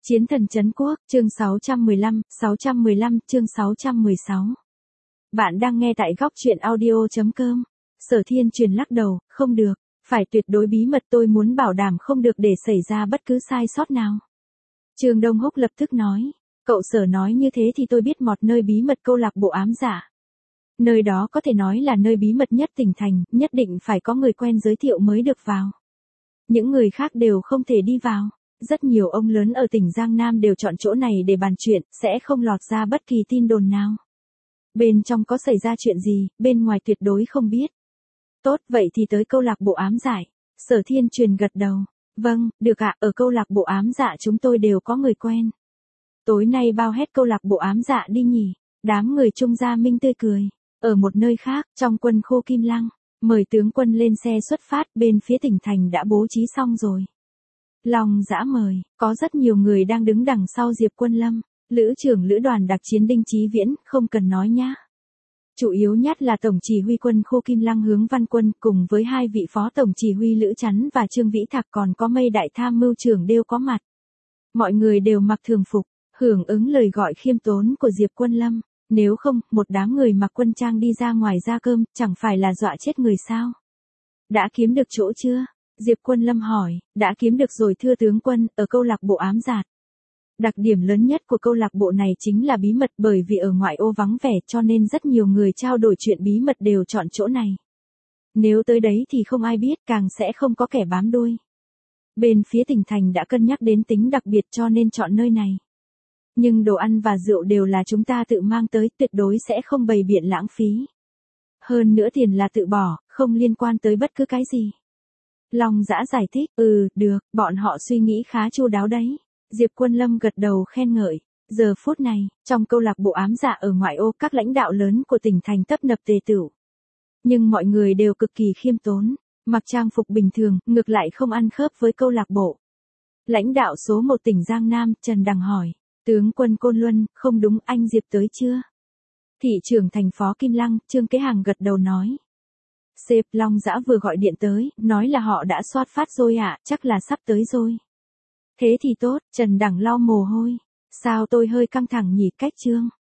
Chiến thần trấn quốc, chương 615, chương 616. Bạn đang nghe tại góc truyện audio.com. Sở Thiên Truyền lắc đầu, không được, phải tuyệt đối bí mật, tôi muốn bảo đảm không được để xảy ra bất cứ sai sót nào. Trương Đông Húc lập tức nói, cậu Sở nói như thế thì tôi biết một nơi bí mật câu lạc bộ ám dạ. Nơi đó có thể nói là nơi bí mật nhất tỉnh thành, nhất định phải có người quen giới thiệu mới được vào. Những người khác đều không thể đi vào. Rất nhiều ông lớn ở tỉnh Giang Nam đều chọn chỗ này để bàn chuyện, sẽ không lọt ra bất kỳ tin đồn nào. Bên trong có xảy ra chuyện gì, bên ngoài tuyệt đối không biết. Tốt, vậy thì tới câu lạc bộ ám giải. Sở Thiên Truyền gật đầu. Vâng, được ạ, ở câu lạc bộ ám dạ chúng tôi đều có người quen. Tối nay bao hết câu lạc bộ ám dạ đi nhỉ. Đám người Trung Gia Minh tươi cười. Ở một nơi khác, trong quân khu Kim Lăng, mời tướng quân lên xe xuất phát, bên phía tỉnh thành đã bố trí xong rồi. Long Dã mời, có rất nhiều người đang đứng đằng sau Diệp Quân Lâm, lữ trưởng lữ đoàn đặc chiến Đinh Chí Viễn, không cần nói nhá. Chủ yếu nhất là tổng chỉ huy quân khu Kim Lăng Hướng Văn Quân cùng với hai vị phó tổng chỉ huy Lữ Chắn và Trương Vĩ Thạc, còn có Mây đại tham mưu trưởng đều có mặt. Mọi người đều mặc thường phục, hưởng ứng lời gọi khiêm tốn của Diệp Quân Lâm, nếu không, một đám người mặc quân trang đi ra ngoài ra cơm, chẳng phải là dọa chết người sao? Đã kiếm được chỗ chưa? Diệp Quân Lâm hỏi, đã kiếm được rồi thưa tướng quân, ở câu lạc bộ ám giạt. Đặc điểm lớn nhất của câu lạc bộ này chính là bí mật, bởi vì ở ngoại ô vắng vẻ cho nên rất nhiều người trao đổi chuyện bí mật đều chọn chỗ này. Nếu tới đấy thì không ai biết, càng sẽ không có kẻ bám đuôi. Bên phía tỉnh thành đã cân nhắc đến tính đặc biệt cho nên chọn nơi này. Nhưng đồ ăn và rượu đều là chúng ta tự mang tới, tuyệt đối sẽ không bày biện lãng phí. Hơn nữa tiền là tự bỏ, không liên quan tới bất cứ cái gì. Long Dã giải thích, được, bọn họ suy nghĩ khá chu đáo đấy. Diệp Quân Lâm gật đầu khen ngợi. Giờ phút này, trong câu lạc bộ ám dạ ở ngoại ô, các lãnh đạo lớn của tỉnh thành tấp nập tề tựu. Nhưng mọi người đều cực kỳ khiêm tốn, mặc trang phục bình thường, ngược lại không ăn khớp với câu lạc bộ. Lãnh đạo số 1 tỉnh Giang Nam, Trần Đằng hỏi, tướng quân Côn Luân, không đúng, anh Diệp tới chưa? Thị trưởng thành phố Kim Lăng, Trương Kế Hàng gật đầu nói. Sếp, Long Dã vừa gọi điện tới, nói là họ đã soát phát rồi ạ, chắc là sắp tới rồi. Thế thì tốt, Trần Đằng lau mồ hôi. Sao tôi hơi căng thẳng nhỉ, cách Trương?